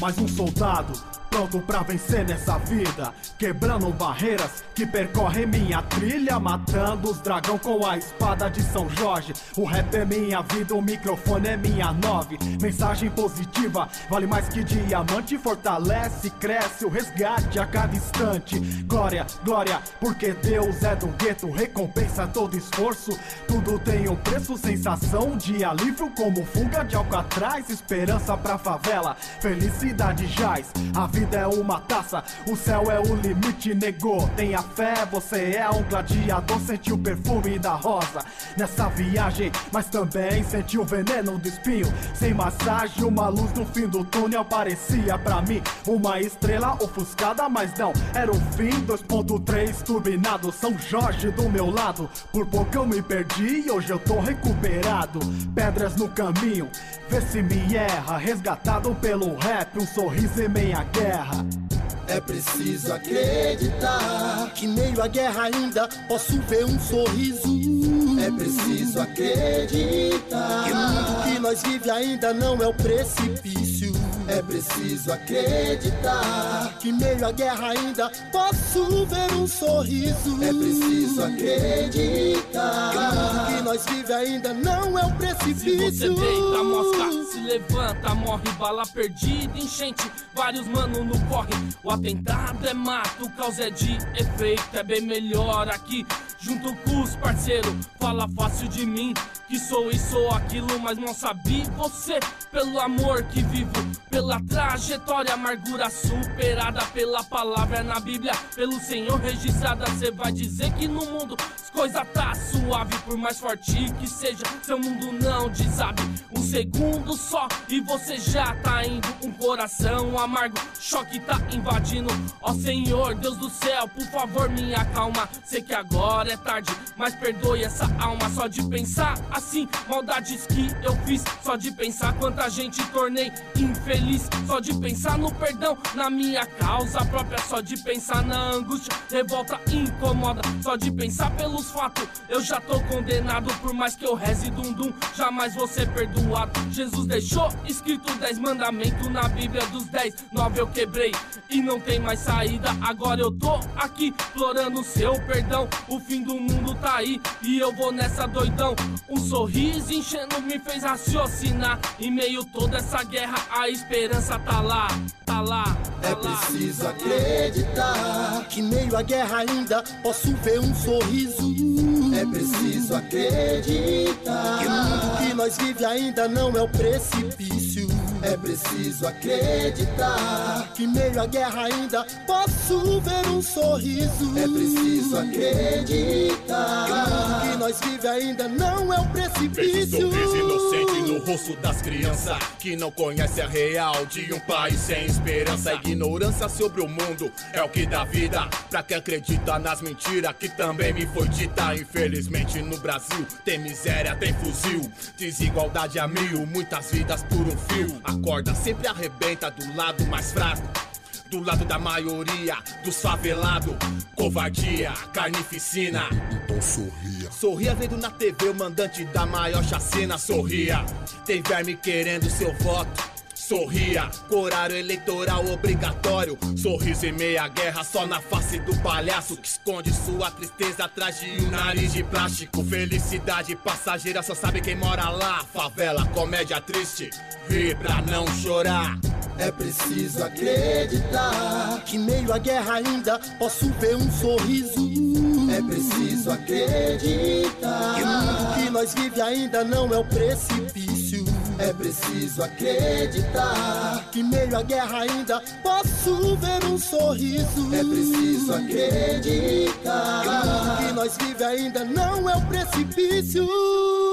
mais um soldado pronto pra vencer nessa vida, quebrando barreiras que percorrem minha trilha, matando os dragão com a espada de São Jorge. O rap é minha vida, o microfone é minha nove. Mensagem positiva, vale mais que diamante, fortalece, cresce o resgate a cada instante. Glória, glória, porque Deus é do gueto, recompensa todo esforço. Tudo tem um preço, sensação de alívio como fuga de Alcatraz, esperança pra favela, felicidade jaz. A vida é uma taça, o céu é o limite, negou. Tenha fé, você é um gladiador, sente o perfume da rosa nessa viagem, mas também sente o veneno do espinho. Sem massagem, uma luz no fim do túnel parecia pra mim uma estrela ofuscada, mas não, era o fim. 2.3 turbinado, São Jorge do meu lado. Por pouco eu me perdi, hoje eu tô recuperado. Pedras no caminho, vê se me erra, resgatado pelo rap, um sorriso em meia guerra. É preciso acreditar que meio à guerra ainda posso ver um sorriso. É preciso acreditar que o mundo que nós vive ainda não é o precipício. É preciso acreditar que meio à guerra ainda posso ver um sorriso. É preciso acreditar que o mundo que nós vive ainda não é o precipício. Se você deita, a mosca se levanta, morre bala perdida, enchente, vários mano no corre. O atentado é mato, causa é de efeito, é bem melhor aqui junto com os parceiros. Fala fácil de mim, que sou isso ou aquilo, mas não sabia você. Pelo amor que vivo, pela trajetória, amargura superada pela palavra na Bíblia, pelo Senhor registrada. Cê vai dizer que no mundo as coisas tá suave, por mais forte que seja, seu mundo não desabe. Um segundo só e você já tá indo, um coração amargo, choque tá invadindo. Ó Senhor, Deus do céu, por favor me acalma. Sei que agora é tarde, mas perdoe essa alma. Só de pensar assim, maldades que eu fiz, só de pensar quanta gente tornei infeliz, só de pensar no perdão na minha causa própria, só de pensar na angústia, revolta incomoda, só de pensar pelos fatos eu já tô condenado. Por mais que eu reze dum-dum, jamais vou ser perdoado. Jesus deixou escrito 10 mandamentos na Bíblia, dos 10, 9 eu quebrei e não tem mais saída. Agora eu tô aqui implorando o seu perdão. O fim do mundo tá aí e eu vou nessa doidão. Um sorriso enchendo me fez raciocinar. Em meio toda essa guerra a esperança tá lá, tá lá, tá é lá. preciso acreditar que meio à guerra ainda posso ver um sorriso. É preciso acreditar que o mundo que nós vive ainda não é o precipício. É preciso acreditar que meio à guerra ainda posso ver um sorriso. É preciso acreditar que o mundo que nós vive ainda não é o precipício. Vejo um sorriso inocente no rosto das crianças que não conhece a real de um país sem esperança. A ignorância sobre o mundo é o que dá vida pra quem acredita nas mentiras que também me foi dita. Infelizmente no Brasil tem miséria, tem fuzil, desigualdade a mil, muitas vidas por um fio. A corda sempre arrebenta do lado mais fraco, do lado da maioria, dos favelados. Covardia, carnificina. Então sorria. Sorria vendo na TV o mandante da maior chacina. Sorria, tem verme querendo seu voto. Sorria, com horário eleitoral obrigatório. Sorriso em meia guerra só na face do palhaço que esconde sua tristeza atrás de um nariz de plástico. Felicidade passageira só sabe quem mora lá. Favela, comédia triste, ri pra não chorar. É preciso acreditar que meio à guerra ainda posso ver um sorriso. É preciso acreditar que o mundo que nós vive ainda não é o precipício. É preciso acreditar que meio à guerra ainda posso ver um sorriso. É preciso acreditar que o mundo que nós vive ainda não é o precipício.